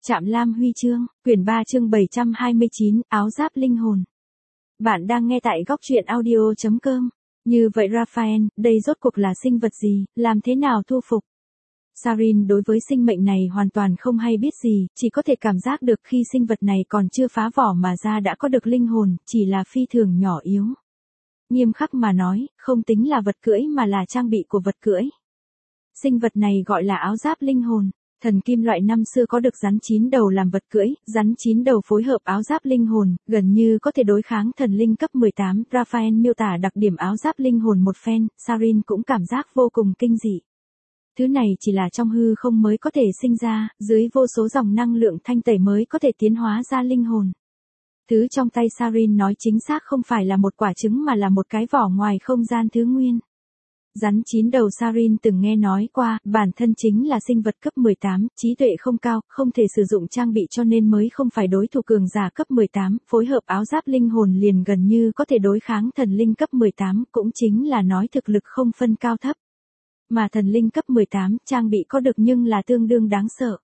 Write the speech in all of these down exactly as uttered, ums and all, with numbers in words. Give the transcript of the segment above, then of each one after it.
Trạm Lam Huy chương, quyển ba chương bảy trăm hai mươi chín, áo giáp linh hồn. Bạn đang nghe tại góc truyện audio chấm com. Như vậy Raphael, đây rốt cuộc là sinh vật gì, làm thế nào thu phục? Sarin đối với sinh mệnh này hoàn toàn không hay biết gì, chỉ có thể cảm giác được khi sinh vật này còn chưa phá vỏ mà ra đã có được linh hồn, chỉ là phi thường nhỏ yếu. Nghiêm khắc mà nói, không tính là vật cưỡi mà là trang bị của vật cưỡi. Sinh vật này gọi là áo giáp linh hồn. Thần kim loại năm xưa có được rắn chín đầu làm vật cưỡi, rắn chín đầu phối hợp áo giáp linh hồn, gần như có thể đối kháng thần linh cấp mười tám. Raphael miêu tả đặc điểm áo giáp linh hồn một phen, Sarin cũng cảm giác vô cùng kinh dị. Thứ này chỉ là trong hư không mới có thể sinh ra, dưới vô số dòng năng lượng thanh tẩy mới có thể tiến hóa ra linh hồn. Thứ trong tay Sarin nói chính xác không phải là một quả trứng mà là một cái vỏ ngoài không gian thứ nguyên. Rắn chín đầu Sarin từng nghe nói qua, bản thân chính là sinh vật cấp mười tám, trí tuệ không cao, không thể sử dụng trang bị cho nên mới không phải đối thủ cường giả cấp mười tám, phối hợp áo giáp linh hồn liền gần như có thể đối kháng thần linh cấp mười tám, cũng chính là nói thực lực không phân cao thấp. Mà thần linh cấp mười tám, trang bị có được nhưng là tương đương đáng sợ.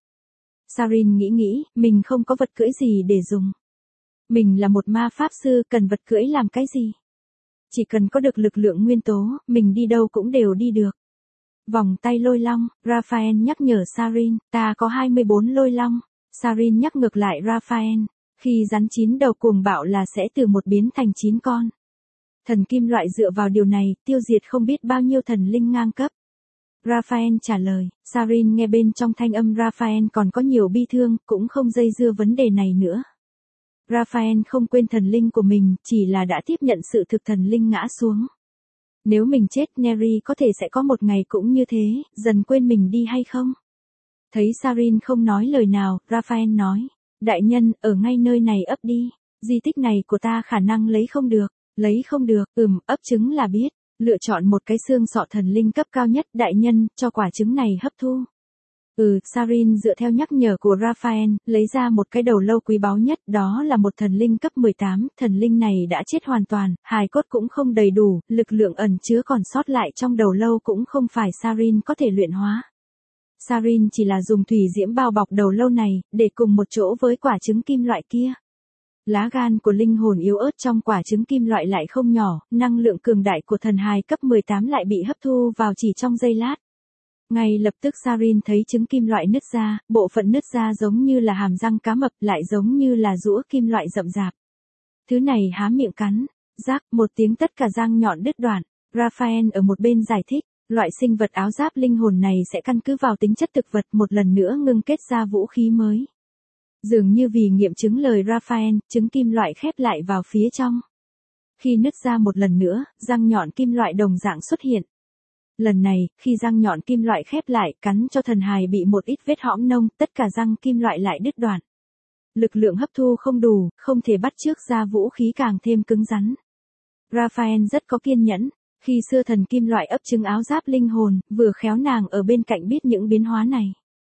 Sarin nghĩ nghĩ, mình không có vật cưỡi gì để dùng. Mình là một ma pháp sư, cần vật cưỡi làm cái gì? Chỉ cần có được lực lượng nguyên tố, mình đi đâu cũng đều đi được. Vòng tay lôi long, Raphael nhắc nhở Sarin, ta có hai mươi bốn lôi long. Sarin nhắc ngược lại Raphael, khi rắn chín đầu cuồng bạo là sẽ từ một biến thành chín con. Thần kim loại dựa vào điều này, tiêu diệt không biết bao nhiêu thần linh ngang cấp. Raphael trả lời, Sarin nghe bên trong thanh âm Raphael còn có nhiều bi thương, cũng không dây dưa vấn đề này nữa. Raphael không quên thần linh của mình, chỉ là đã tiếp nhận sự thực thần linh ngã xuống. Nếu mình chết, Neri có thể sẽ có một ngày cũng như thế, dần quên mình đi hay không? Thấy Sarin không nói lời nào, Raphael nói, đại nhân, ở ngay nơi này ấp đi, di tích này của ta khả năng lấy không được, lấy không được, ừm, ấp trứng là biết, lựa chọn một cái xương sọ thần linh cấp cao nhất, đại nhân, cho quả trứng này hấp thu. Ừ, Sarin dựa theo nhắc nhở của Raphael, lấy ra một cái đầu lâu quý báu nhất, đó là một thần linh cấp mười tám, thần linh này đã chết hoàn toàn, hài cốt cũng không đầy đủ, lực lượng ẩn chứa còn sót lại trong đầu lâu cũng không phải Sarin có thể luyện hóa. Sarin chỉ là dùng thủy diễm bao bọc đầu lâu này, để cùng một chỗ với quả trứng kim loại kia. Lá gan của linh hồn yếu ớt trong quả trứng kim loại lại không nhỏ, năng lượng cường đại của thần hài cấp mười tám lại bị hấp thu vào chỉ trong giây lát. Ngay lập tức Sarin thấy trứng kim loại nứt ra, bộ phận nứt ra giống như là hàm răng cá mập, lại giống như là rũa kim loại rậm rạp. Thứ này há miệng cắn, rác, một tiếng tất cả răng nhọn đứt đoạn. Raphael ở một bên giải thích, loại sinh vật áo giáp linh hồn này sẽ căn cứ vào tính chất thực vật một lần nữa ngưng kết ra vũ khí mới. Dường như vì nghiệm chứng lời Raphael, trứng kim loại khép lại vào phía trong. Khi nứt ra một lần nữa, răng nhọn kim loại đồng dạng xuất hiện. Lần này, khi răng nhọn kim loại khép lại, cắn cho thần hài bị một ít vết hõm nông, tất cả răng kim loại lại đứt đoạn. Lực lượng hấp thu không đủ, không thể bắt chước ra vũ khí càng thêm cứng rắn. Raphael rất có kiên nhẫn, khi xưa thần kim loại ấp trứng áo giáp linh hồn, vừa khéo nàng ở bên cạnh biết những biến hóa này.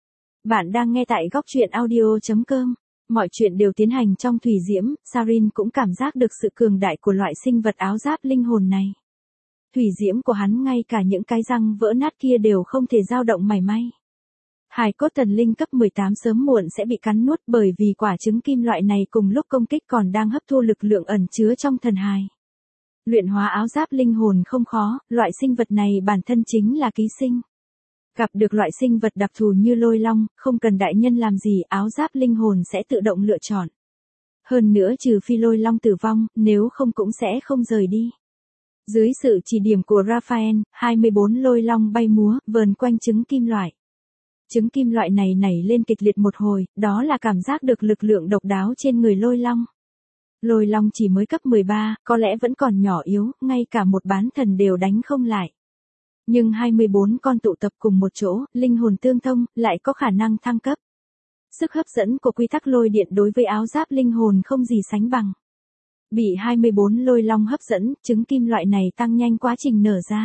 Bạn đang nghe tại góc truyện audio chấm com. Mọi chuyện đều tiến hành trong thủy diễm, Sarin cũng cảm giác được sự cường đại của loại sinh vật áo giáp linh hồn này. Thủy diễm của hắn ngay cả những cái răng vỡ nát kia đều không thể dao động mảy may. Hài cốt thần linh cấp mười tám sớm muộn sẽ bị cắn nuốt bởi vì quả trứng kim loại này cùng lúc công kích còn đang hấp thu lực lượng ẩn chứa trong thần hài. Luyện hóa áo giáp linh hồn không khó, loại sinh vật này bản thân chính là ký sinh. Gặp được loại sinh vật đặc thù như lôi long, không cần đại nhân làm gì, áo giáp linh hồn sẽ tự động lựa chọn. Hơn nữa trừ phi lôi long tử vong, nếu không cũng sẽ không rời đi. Dưới sự chỉ điểm của Raphael, hai mươi bốn lôi long bay múa, vờn quanh trứng kim loại. Trứng kim loại này nảy lên kịch liệt một hồi, đó là cảm giác được lực lượng độc đáo trên người lôi long. Lôi long chỉ mới cấp mười ba, có lẽ vẫn còn nhỏ yếu, ngay cả một bán thần đều đánh không lại. Nhưng hai mươi bốn con tụ tập cùng một chỗ, linh hồn tương thông, lại có khả năng thăng cấp. Sức hấp dẫn của quy tắc lôi điện đối với áo giáp linh hồn không gì sánh bằng. Bị hai mươi bốn lôi long hấp dẫn, trứng kim loại này tăng nhanh quá trình nở ra.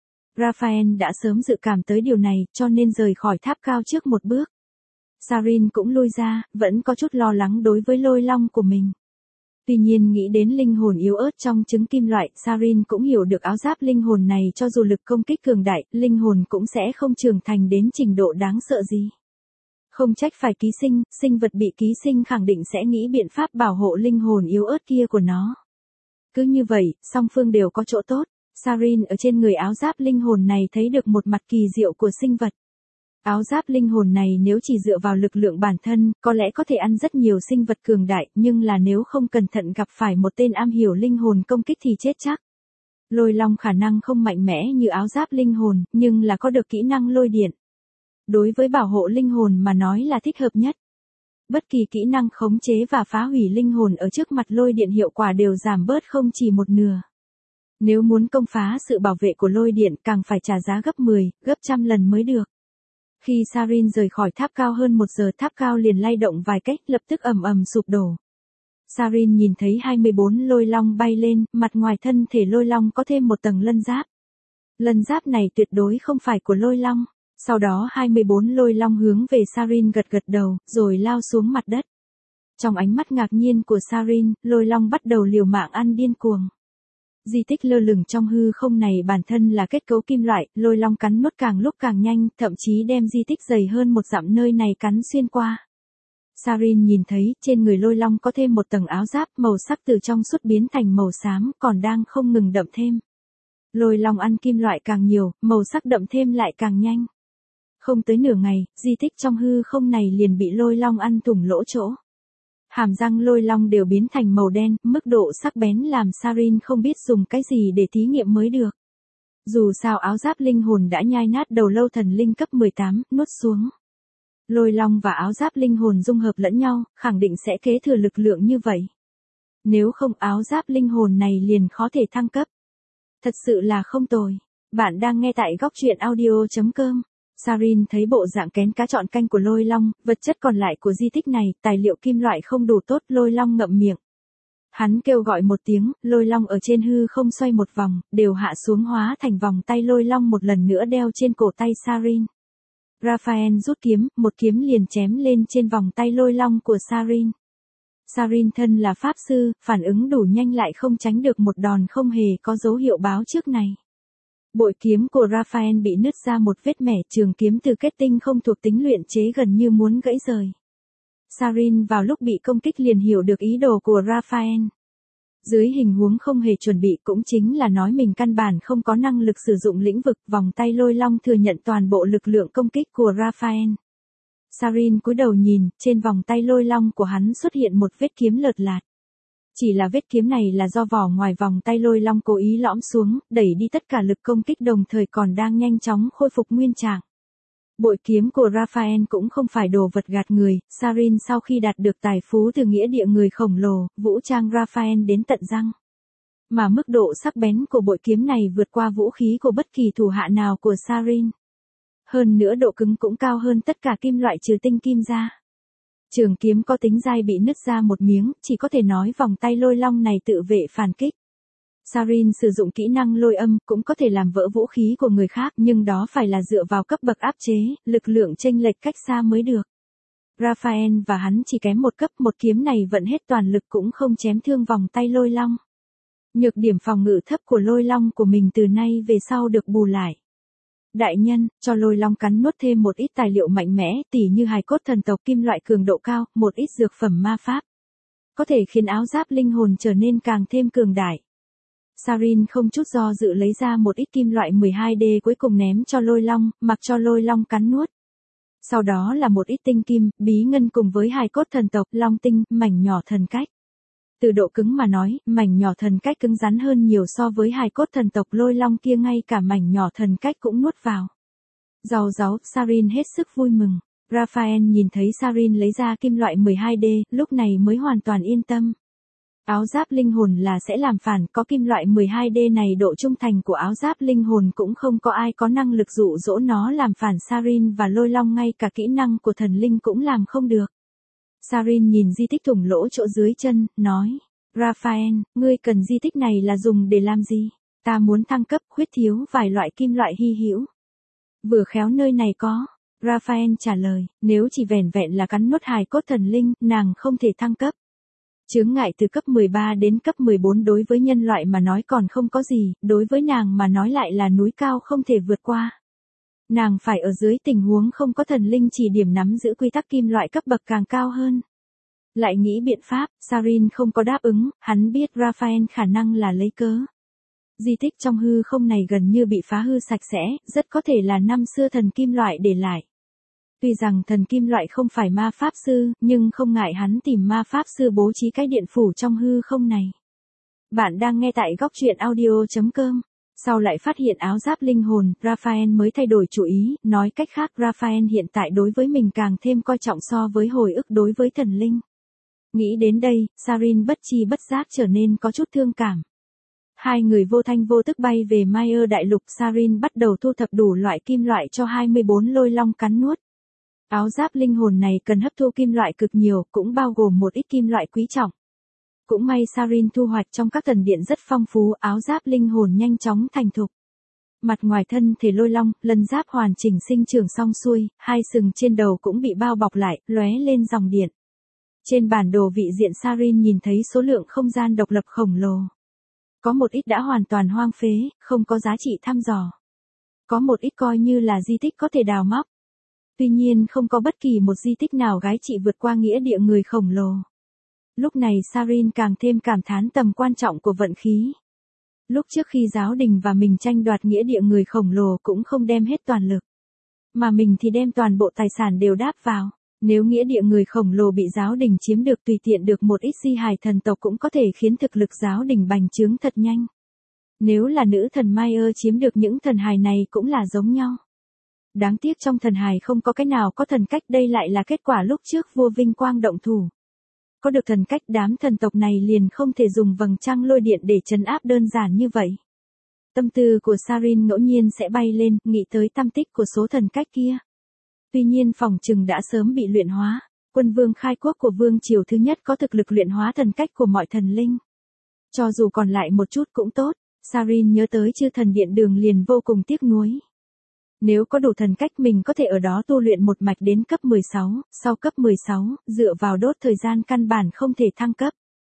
Raphael đã sớm dự cảm tới điều này, cho nên rời khỏi tháp cao trước một bước. Sarin cũng lui ra, vẫn có chút lo lắng đối với lôi long của mình. Tuy nhiên nghĩ đến linh hồn yếu ớt trong trứng kim loại, Sarin cũng hiểu được áo giáp linh hồn này cho dù lực công kích cường đại, linh hồn cũng sẽ không trưởng thành đến trình độ đáng sợ gì. Không trách phải ký sinh, sinh vật bị ký sinh khẳng định sẽ nghĩ biện pháp bảo hộ linh hồn yếu ớt kia của nó. Cứ như vậy, song phương đều có chỗ tốt. Sarin ở trên người áo giáp linh hồn này thấy được một mặt kỳ diệu của sinh vật. Áo giáp linh hồn này nếu chỉ dựa vào lực lượng bản thân, có lẽ có thể ăn rất nhiều sinh vật cường đại, nhưng là nếu không cẩn thận gặp phải một tên am hiểu linh hồn công kích thì chết chắc. Lôi long khả năng không mạnh mẽ như áo giáp linh hồn, nhưng là có được kỹ năng lôi điện. Đối với bảo hộ linh hồn mà nói là thích hợp nhất. Bất kỳ kỹ năng khống chế và phá hủy linh hồn ở trước mặt lôi điện hiệu quả đều giảm bớt không chỉ một nửa. Nếu muốn công phá sự bảo vệ của lôi điện càng phải trả giá gấp mười, gấp trăm lần mới được. Khi Sarin rời khỏi tháp cao hơn một giờ, tháp cao liền lay động vài cách, lập tức ầm ầm sụp đổ. Sarin nhìn thấy hai mươi bốn lôi long bay lên, mặt ngoài thân thể lôi long có thêm một tầng lân giáp. Lân giáp này tuyệt đối không phải của lôi long. Sau đó hai mươi bốn lôi long hướng về Sarin gật gật đầu, rồi lao xuống mặt đất. Trong ánh mắt ngạc nhiên của Sarin, lôi long bắt đầu liều mạng ăn điên cuồng. Di tích lơ lửng trong hư không này bản thân là kết cấu kim loại, lôi long cắn nuốt càng lúc càng nhanh, thậm chí đem di tích dày hơn một dặm nơi này cắn xuyên qua. Sarin nhìn thấy, trên người lôi long có thêm một tầng áo giáp, màu sắc từ trong suốt biến thành màu xám, còn đang không ngừng đậm thêm. Lôi long ăn kim loại càng nhiều, màu sắc đậm thêm lại càng nhanh. Không tới nửa ngày, di tích trong hư không này liền bị lôi long ăn thủng lỗ chỗ. Hàm răng lôi long đều biến thành màu đen, mức độ sắc bén làm Sarin không biết dùng cái gì để thí nghiệm mới được. Dù sao áo giáp linh hồn đã nhai nát đầu lâu thần linh cấp mười tám, nuốt xuống. Lôi long và áo giáp linh hồn dung hợp lẫn nhau, khẳng định sẽ kế thừa lực lượng như vậy. Nếu không áo giáp linh hồn này liền khó thể thăng cấp. Thật sự là không tồi. Bạn đang nghe tại góc truyện audio chấm com. Sarin thấy bộ dạng kén cá chọn canh của lôi long, vật chất còn lại của di tích này, tài liệu kim loại không đủ tốt, lôi long ngậm miệng. Hắn kêu gọi một tiếng, lôi long ở trên hư không xoay một vòng, đều hạ xuống hóa thành vòng tay lôi long một lần nữa đeo trên cổ tay Sarin. Raphael rút kiếm, một kiếm liền chém lên trên vòng tay lôi long của Sarin. Sarin thân là pháp sư, phản ứng đủ nhanh lại không tránh được một đòn không hề có dấu hiệu báo trước này. Bội kiếm của Raphael bị nứt ra một vết mẻ, trường kiếm từ kết tinh không thuộc tính luyện chế gần như muốn gãy rời. Sarin vào lúc bị công kích liền hiểu được ý đồ của Raphael. Dưới hình huống không hề chuẩn bị cũng chính là nói mình căn bản không có năng lực sử dụng lĩnh vực, vòng tay lôi long thừa nhận toàn bộ lực lượng công kích của Raphael. Sarin cúi đầu nhìn, trên vòng tay lôi long của hắn xuất hiện một vết kiếm lợt lạt. Chỉ là vết kiếm này là do vỏ ngoài vòng tay lôi long cố ý lõm xuống, đẩy đi tất cả lực công kích đồng thời còn đang nhanh chóng khôi phục nguyên trạng. Bội kiếm của Raphael cũng không phải đồ vật gạt người, Sarin sau khi đạt được tài phú từ nghĩa địa người khổng lồ, vũ trang Raphael đến tận răng. Mà mức độ sắc bén của bội kiếm này vượt qua vũ khí của bất kỳ thủ hạ nào của Sarin. Hơn nữa độ cứng cũng cao hơn tất cả kim loại trừ tinh kim ra. Trường kiếm có tính dai bị nứt ra một miếng, chỉ có thể nói vòng tay lôi long này tự vệ phản kích. Sarin sử dụng kỹ năng lôi âm cũng có thể làm vỡ vũ khí của người khác, nhưng đó phải là dựa vào cấp bậc áp chế, lực lượng chênh lệch cách xa mới được. Raphael và hắn chỉ kém một cấp, một kiếm này vận hết toàn lực cũng không chém thương vòng tay lôi long. Nhược điểm phòng ngự thấp của lôi long của mình từ nay về sau được bù lại. Đại nhân, cho lôi long cắn nuốt thêm một ít tài liệu mạnh mẽ, tỉ như hài cốt thần tộc kim loại cường độ cao, một ít dược phẩm ma pháp. Có thể khiến áo giáp linh hồn trở nên càng thêm cường đại. Sarin không chút do dự lấy ra một ít kim loại mười hai D cuối cùng ném cho lôi long, mặc cho lôi long cắn nuốt. Sau đó là một ít tinh kim, bí ngân cùng với hài cốt thần tộc, long tinh, mảnh nhỏ thần cách. Từ độ cứng mà nói, mảnh nhỏ thần cách cứng rắn hơn nhiều so với hài cốt thần tộc lôi long kia, ngay cả mảnh nhỏ thần cách cũng nuốt vào. Rau ráu, Sarin hết sức vui mừng. Raphael nhìn thấy Sarin lấy ra kim loại mười hai D, lúc này mới hoàn toàn yên tâm. Áo giáp linh hồn là sẽ làm phản, có kim loại mười hai D này độ trung thành của áo giáp linh hồn cũng không có ai có năng lực dụ dỗ nó làm phản Sarin và lôi long, ngay cả kỹ năng của thần linh cũng làm không được. Sarin nhìn di tích thủng lỗ chỗ dưới chân, nói, Raphael, ngươi cần di tích này là dùng để làm gì? Ta muốn thăng cấp, khuyết thiếu vài loại kim loại hy hữu. Vừa khéo nơi này có. Raphael trả lời, nếu chỉ vẻn vẹn là cắn nuốt hài cốt thần linh, nàng không thể thăng cấp. Chướng ngại từ cấp mười ba đến cấp mười bốn đối với nhân loại mà nói còn không có gì, đối với nàng mà nói lại là núi cao không thể vượt qua. Nàng phải ở dưới tình huống không có thần linh chỉ điểm nắm giữ quy tắc kim loại cấp bậc càng cao hơn. Lại nghĩ biện pháp, Sarin không có đáp ứng, hắn biết Raphael khả năng là lấy cớ. Di tích trong hư không này gần như bị phá hư sạch sẽ, rất có thể là năm xưa thần kim loại để lại. Tuy rằng thần kim loại không phải ma pháp sư, nhưng không ngại hắn tìm ma pháp sư bố trí cái điện phủ trong hư không này. Bạn đang nghe tại góc truyện audio chấm com. Sau lại phát hiện áo giáp linh hồn, Raphael mới thay đổi chủ ý, nói cách khác Raphael hiện tại đối với mình càng thêm coi trọng so với hồi ức đối với thần linh. Nghĩ đến đây, Sarin bất chi bất giác trở nên có chút thương cảm. Hai người vô thanh vô tức bay về Mayer đại lục, Sarin bắt đầu thu thập đủ loại kim loại cho hai mươi bốn lôi long cắn nuốt. Áo giáp linh hồn này cần hấp thu kim loại cực nhiều, cũng bao gồm một ít kim loại quý trọng. Cũng may Sarin thu hoạch trong các thần điện rất phong phú, áo giáp linh hồn nhanh chóng thành thục. Mặt ngoài thân thể lôi long, lân giáp hoàn chỉnh sinh trưởng xong xuôi, hai sừng trên đầu cũng bị bao bọc lại, lóe lên dòng điện. Trên bản đồ vị diện Sarin nhìn thấy số lượng không gian độc lập khổng lồ. Có một ít đã hoàn toàn hoang phế, không có giá trị thăm dò. Có một ít coi như là di tích có thể đào móc. Tuy nhiên không có bất kỳ một di tích nào gái trị vượt qua nghĩa địa người khổng lồ. Lúc này Sarin càng thêm cảm thán tầm quan trọng của vận khí. Lúc trước khi giáo đình và mình tranh đoạt nghĩa địa người khổng lồ cũng không đem hết toàn lực. Mà mình thì đem toàn bộ tài sản đều đáp vào. Nếu nghĩa địa người khổng lồ bị giáo đình chiếm được, tùy tiện được một ít di hài thần tộc cũng có thể khiến thực lực giáo đình bành trướng thật nhanh. Nếu là nữ thần Mayer chiếm được những thần hài này cũng là giống nhau. Đáng tiếc trong thần hài không có cái nào có thần cách, đây lại là kết quả lúc trước vua vinh quang động thủ. Có được thần cách, đám thần tộc này liền không thể dùng vầng trăng lôi điện để trấn áp đơn giản như vậy. Tâm tư của Sarin ngẫu nhiên sẽ bay lên, nghĩ tới tam tích của số thần cách kia. Tuy nhiên phỏng chừng đã sớm bị luyện hóa. Quân vương khai quốc của vương triều thứ nhất có thực lực luyện hóa thần cách của mọi thần linh. Cho dù còn lại một chút cũng tốt, Sarin nhớ tới chư thần điện đường liền vô cùng tiếc nuối. Nếu có đủ thần cách mình có thể ở đó tu luyện một mạch đến cấp mười sáu, sau cấp mười sáu, dựa vào đốt thời gian căn bản không thể thăng cấp.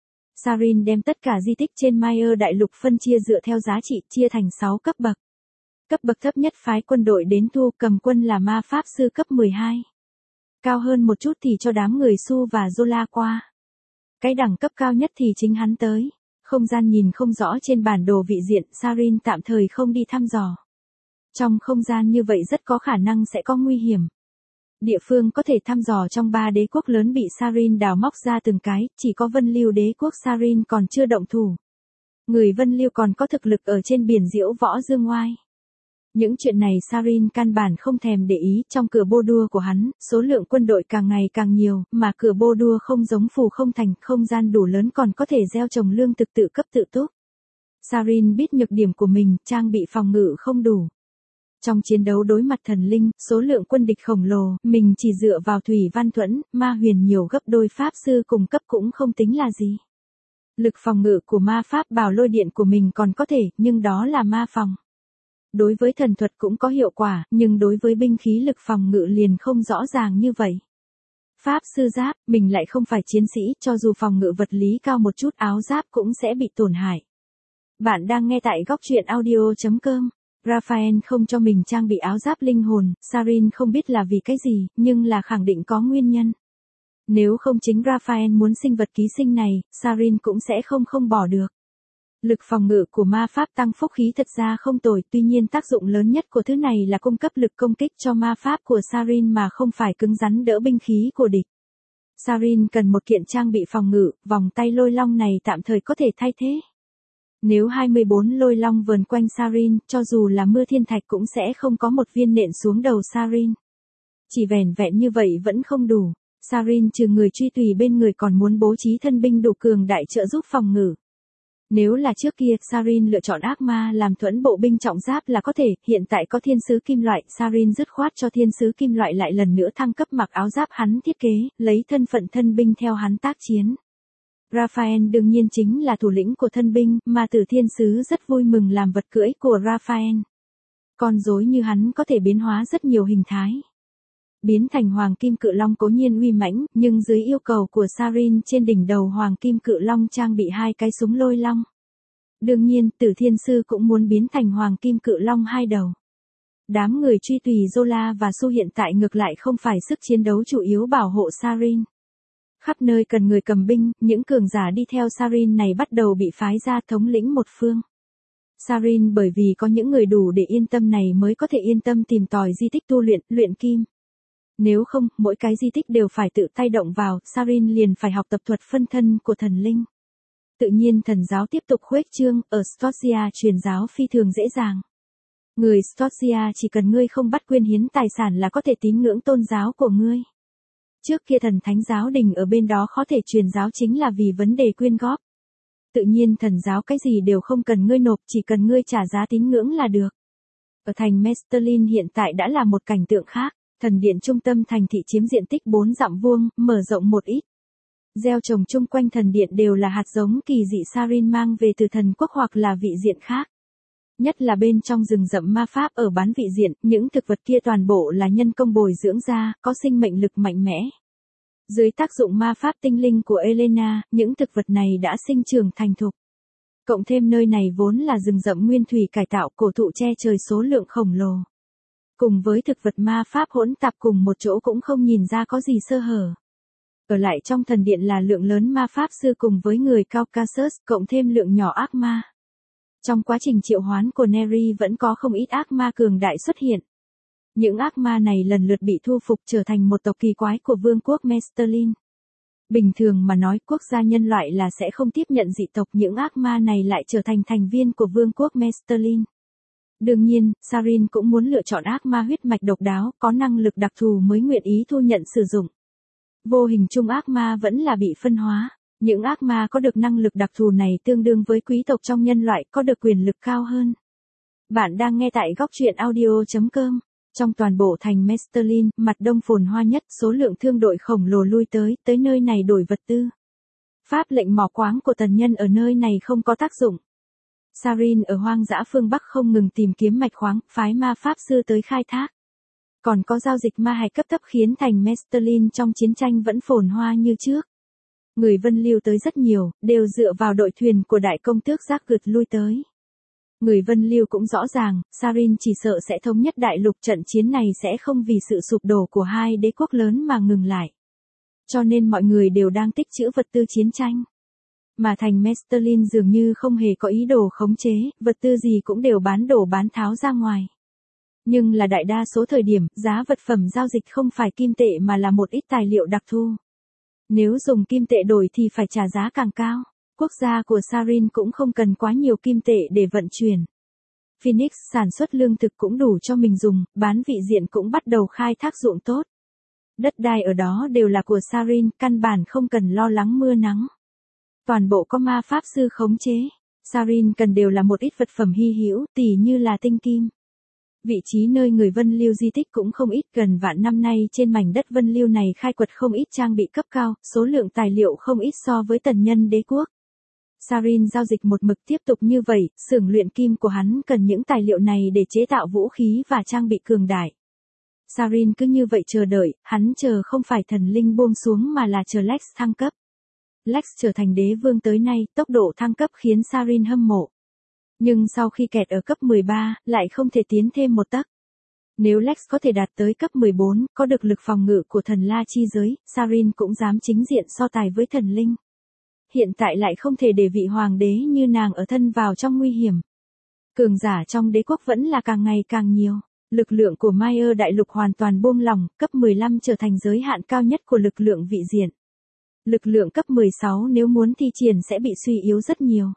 Sarin đem tất cả di tích trên Mayer đại lục phân chia dựa theo giá trị, chia thành sáu cấp bậc. Cấp bậc thấp nhất phái quân đội đến thu, cầm quân là ma pháp sư cấp mười hai. Cao hơn một chút thì cho đám người Su và Zola qua. Cái đẳng cấp cao nhất thì chính hắn tới. Không gian nhìn không rõ trên bản đồ vị diện, Sarin tạm thời không đi thăm dò. Trong không gian như vậy rất có khả năng sẽ có nguy hiểm. Địa phương có thể thăm dò trong ba đế quốc lớn bị Sarin đào móc ra từng cái, chỉ có Vân Lưu đế quốc Sarin còn chưa động thủ. Người Vân Lưu còn có thực lực ở trên biển Diễu Võ Dương Ngoai. Những chuyện này Sarin căn bản không thèm để ý, trong cửa bô đua của hắn, số lượng quân đội càng ngày càng nhiều, mà cửa bô đua không giống phù không thành, không gian đủ lớn còn có thể gieo trồng lương thực tự cấp tự túc. Sarin biết nhược điểm của mình, trang bị phòng ngự không đủ. Trong chiến đấu đối mặt thần linh, số lượng quân địch khổng lồ, mình chỉ dựa vào thủy văn thuẫn, ma huyền nhiều gấp đôi pháp sư cùng cấp cũng không tính là gì. Lực phòng ngự của ma pháp bảo lôi điện của mình còn có thể, nhưng đó là ma phòng. Đối với thần thuật cũng có hiệu quả, nhưng đối với binh khí lực phòng ngự liền không rõ ràng như vậy. Pháp sư giáp, mình lại không phải chiến sĩ, cho dù phòng ngự vật lý cao một chút áo giáp cũng sẽ bị tổn hại. Bạn đang nghe tại góc truyện audio chấm com. Raphael không cho mình trang bị áo giáp linh hồn, Sarin không biết là vì cái gì, nhưng là khẳng định có nguyên nhân. Nếu không chính Raphael muốn sinh vật ký sinh này, Sarin cũng sẽ không không bỏ được. Lực phòng ngự của ma pháp tăng phúc khí thật ra không tồi, tuy nhiên tác dụng lớn nhất của thứ này là cung cấp lực công kích cho ma pháp của Sarin mà không phải cứng rắn đỡ binh khí của địch. Sarin cần một kiện trang bị phòng ngự, vòng tay lôi long này tạm thời có thể thay thế. Nếu hai mươi bốn lôi long vờn quanh Sarin, cho dù là mưa thiên thạch cũng sẽ không có một viên nện xuống đầu Sarin. Chỉ vẻn vẹn như vậy vẫn không đủ. Sarin trừ người truy tùy bên người còn muốn bố trí thân binh đủ cường đại trợ giúp phòng ngự. Nếu là trước kia, Sarin lựa chọn ác ma làm thuẫn bộ binh trọng giáp là có thể, hiện tại có thiên sứ kim loại, Sarin dứt khoát cho thiên sứ kim loại lại lần nữa thăng cấp mặc áo giáp hắn thiết kế, lấy thân phận thân binh theo hắn tác chiến. Raphael đương nhiên chính là thủ lĩnh của thân binh, mà Tử Thiên Sứ rất vui mừng làm vật cưỡi của Raphael. Con rối như hắn có thể biến hóa rất nhiều hình thái. Biến thành hoàng kim cự long cố nhiên uy mãnh, nhưng dưới yêu cầu của Sarin trên đỉnh đầu hoàng kim cự long trang bị hai cái súng lôi long. Đương nhiên, Tử Thiên Sư cũng muốn biến thành hoàng kim cự long hai đầu. Đám người truy tùy Zola và Su hiện tại ngược lại không phải sức chiến đấu chủ yếu bảo hộ Sarin. Khắp nơi cần người cầm binh, những cường giả đi theo Sarin này bắt đầu bị phái ra thống lĩnh một phương. Sarin bởi vì có những người đủ để yên tâm này mới có thể yên tâm tìm tòi di tích tu luyện, luyện kim. Nếu không, mỗi cái di tích đều phải tự tay động vào, Sarin liền phải học tập thuật phân thân của thần linh. Tự nhiên thần giáo tiếp tục khuếch trương, ở Storsia truyền giáo phi thường dễ dàng. Người Storsia chỉ cần ngươi không bắt quyên hiến tài sản là có thể tín ngưỡng tôn giáo của ngươi. Trước kia thần thánh giáo đình ở bên đó khó thể truyền giáo chính là vì vấn đề quyên góp. Tự nhiên thần giáo cái gì đều không cần ngươi nộp, chỉ cần ngươi trả giá tín ngưỡng là được. Ở thành Mestelin hiện tại đã là một cảnh tượng khác, thần điện trung tâm thành thị chiếm diện tích bốn dặm vuông, mở rộng một ít. Gieo trồng chung quanh thần điện đều là hạt giống kỳ dị Sarin mang về từ thần quốc hoặc là vị diện khác. Nhất là bên trong rừng rậm ma pháp ở bán vị diện, những thực vật kia toàn bộ là nhân công bồi dưỡng ra, có sinh mệnh lực mạnh mẽ. Dưới tác dụng ma pháp tinh linh của Elena, những thực vật này đã sinh trưởng thành thục. Cộng thêm nơi này vốn là rừng rậm nguyên thủy cải tạo cổ thụ che trời số lượng khổng lồ. Cùng với thực vật ma pháp hỗn tạp cùng một chỗ cũng không nhìn ra có gì sơ hở. Ở lại trong thần điện là lượng lớn ma pháp sư cùng với người Caucasus, cộng thêm lượng nhỏ ác ma. Trong quá trình triệu hoán của Neri vẫn có không ít ác ma cường đại xuất hiện. Những ác ma này lần lượt bị thu phục trở thành một tộc kỳ quái của vương quốc Mestelin. Bình thường mà nói quốc gia nhân loại là sẽ không tiếp nhận dị tộc, những ác ma này lại trở thành thành viên của vương quốc Mestelin. Đương nhiên, Sarin cũng muốn lựa chọn ác ma huyết mạch độc đáo, có năng lực đặc thù mới nguyện ý thu nhận sử dụng. Vô hình chung ác ma vẫn là bị phân hóa. Những ác ma có được năng lực đặc thù này tương đương với quý tộc trong nhân loại, có được quyền lực cao hơn. Bạn đang nghe tại góc truyện audio chấm com. Trong toàn bộ thành Mestelin, mặt đông phồn hoa nhất, số lượng thương đội khổng lồ lui tới, tới nơi này đổi vật tư. Pháp lệnh mỏ khoáng của tần nhân ở nơi này không có tác dụng. Sarin ở hoang dã phương Bắc không ngừng tìm kiếm mạch khoáng, phái ma pháp sư tới khai thác. Còn có giao dịch ma hạch cấp thấp khiến thành Mestelin trong chiến tranh vẫn phồn hoa như trước. Người Vân Lưu tới rất nhiều, đều dựa vào đội thuyền của đại công tước Giác Gượt lui tới. Người Vân Lưu cũng rõ ràng, Sarin chỉ sợ sẽ thống nhất đại lục, trận chiến này sẽ không vì sự sụp đổ của hai đế quốc lớn mà ngừng lại. Cho nên mọi người đều đang tích trữ vật tư chiến tranh. Mà thành Mestelin dường như không hề có ý đồ khống chế, vật tư gì cũng đều bán đổ bán tháo ra ngoài. Nhưng là đại đa số thời điểm, giá vật phẩm giao dịch không phải kim tệ mà là một ít tài liệu đặc thu. Nếu dùng kim tệ đổi thì phải trả giá càng cao. Quốc gia của Sarin cũng không cần quá nhiều kim tệ để vận chuyển. Phoenix sản xuất lương thực cũng đủ cho mình dùng, bán vị diện cũng bắt đầu khai thác ruộng tốt. Đất đai ở đó đều là của Sarin, căn bản không cần lo lắng mưa nắng. Toàn bộ có ma pháp sư khống chế. Sarin cần đều là một ít vật phẩm hy hữu, tỉ như là tinh kim. Vị trí nơi người Vân Lưu di tích cũng không ít, gần vạn năm nay trên mảnh đất Vân Lưu này khai quật không ít trang bị cấp cao, số lượng tài liệu không ít so với tần nhân đế quốc. Sarin giao dịch một mực tiếp tục như vậy, xưởng luyện kim của hắn cần những tài liệu này để chế tạo vũ khí và trang bị cường đại. Sarin cứ như vậy chờ đợi, hắn chờ không phải thần linh buông xuống mà là chờ Lex thăng cấp. Lex trở thành đế vương tới nay, tốc độ thăng cấp khiến Sarin hâm mộ. Nhưng sau khi kẹt ở cấp mười ba, lại không thể tiến thêm một tấc. Nếu Lex có thể đạt tới cấp mười bốn, có được lực phòng ngự của thần La chi giới, Sarin cũng dám chính diện so tài với thần linh. Hiện tại lại không thể để vị hoàng đế như nàng ở thân vào trong nguy hiểm. Cường giả trong đế quốc vẫn là càng ngày càng nhiều. Lực lượng của Mayer đại lục hoàn toàn buông lỏng, cấp mười lăm trở thành giới hạn cao nhất của lực lượng vị diện. Lực lượng cấp mười sáu nếu muốn thi triển sẽ bị suy yếu rất nhiều.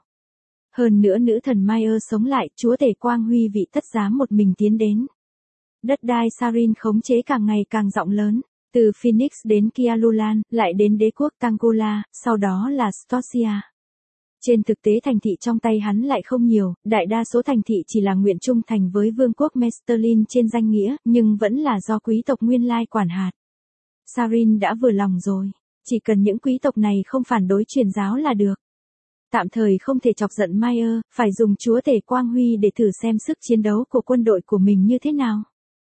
Hơn nữa nữ thần Mayer sống lại, chúa tể quang huy vị tất dám một mình tiến đến. Đất đai Sarin khống chế càng ngày càng rộng lớn, từ Phoenix đến Kialulan, lại đến đế quốc Tangola, sau đó là Storsia. Trên thực tế thành thị trong tay hắn lại không nhiều, đại đa số thành thị chỉ là nguyện trung thành với vương quốc Mestelin trên danh nghĩa, nhưng vẫn là do quý tộc nguyên lai quản hạt. Sarin đã vừa lòng rồi, chỉ cần những quý tộc này không phản đối truyền giáo là được. Tạm thời không thể chọc giận Mayer, phải dùng chúa tể quang huy để thử xem sức chiến đấu của quân đội của mình như thế nào.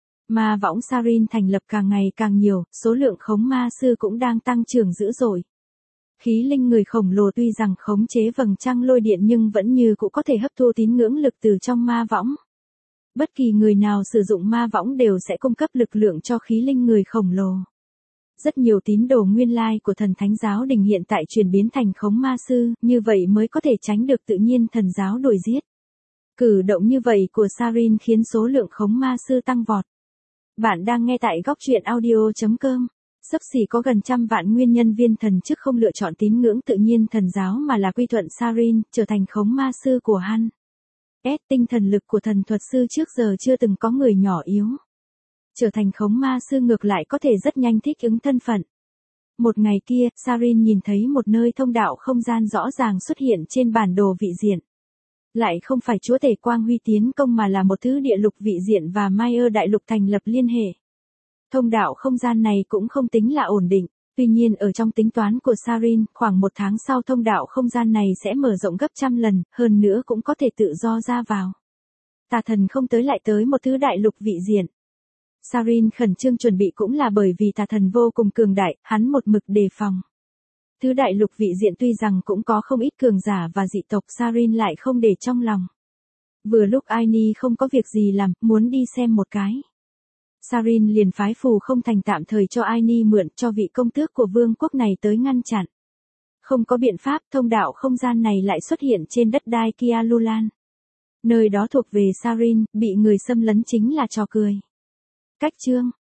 Ma võng Sarin thành lập càng ngày càng nhiều, số lượng khống ma sư cũng đang tăng trưởng dữ dội. Khí linh người khổng lồ tuy rằng khống chế vầng trăng lôi điện nhưng vẫn như cũng có thể hấp thu tín ngưỡng lực từ trong ma võng. Bất kỳ người nào sử dụng ma võng đều sẽ cung cấp lực lượng cho khí linh người khổng lồ. Rất nhiều tín đồ nguyên lai của thần thánh giáo đình hiện tại chuyển biến thành khống ma sư, như vậy mới có thể tránh được tự nhiên thần giáo đuổi giết. Cử động như vậy của Sarin khiến số lượng khống ma sư tăng vọt. Bạn đang nghe tại góc truyện audio chấm com. Xấp xỉ có gần trăm vạn nguyên nhân viên thần chức không lựa chọn tín ngưỡng tự nhiên thần giáo mà là quy thuận Sarin, trở thành khống ma sư của hắn. S. Tinh thần lực của thần thuật sư trước giờ chưa từng có người nhỏ yếu. Trở thành khống ma sư ngược lại có thể rất nhanh thích ứng thân phận. Một ngày kia, Sarin nhìn thấy một nơi thông đạo không gian rõ ràng xuất hiện trên bản đồ vị diện. Lại không phải chúa tể quang huy tiến công mà là một thứ địa lục vị diện và Mayer đại lục thành lập liên hệ. Thông đạo không gian này cũng không tính là ổn định, tuy nhiên ở trong tính toán của Sarin, khoảng một tháng sau thông đạo không gian này sẽ mở rộng gấp trăm lần, hơn nữa cũng có thể tự do ra vào. Tà thần không tới lại tới một thứ đại lục vị diện. Sarin khẩn trương chuẩn bị cũng là bởi vì tà thần vô cùng cường đại, hắn một mực đề phòng. Thứ đại lục vị diện tuy rằng cũng có không ít cường giả và dị tộc, Sarin lại không để trong lòng. Vừa lúc Aini không có việc gì làm, muốn đi xem một cái. Sarin liền phái phù không thành tạm thời cho Aini mượn cho vị công tước của vương quốc này tới ngăn chặn. Không có biện pháp, thông đạo không gian này lại xuất hiện trên đất đai Kia Lulan. Nơi đó thuộc về Sarin, bị người xâm lấn chính là trò cười. Cách chương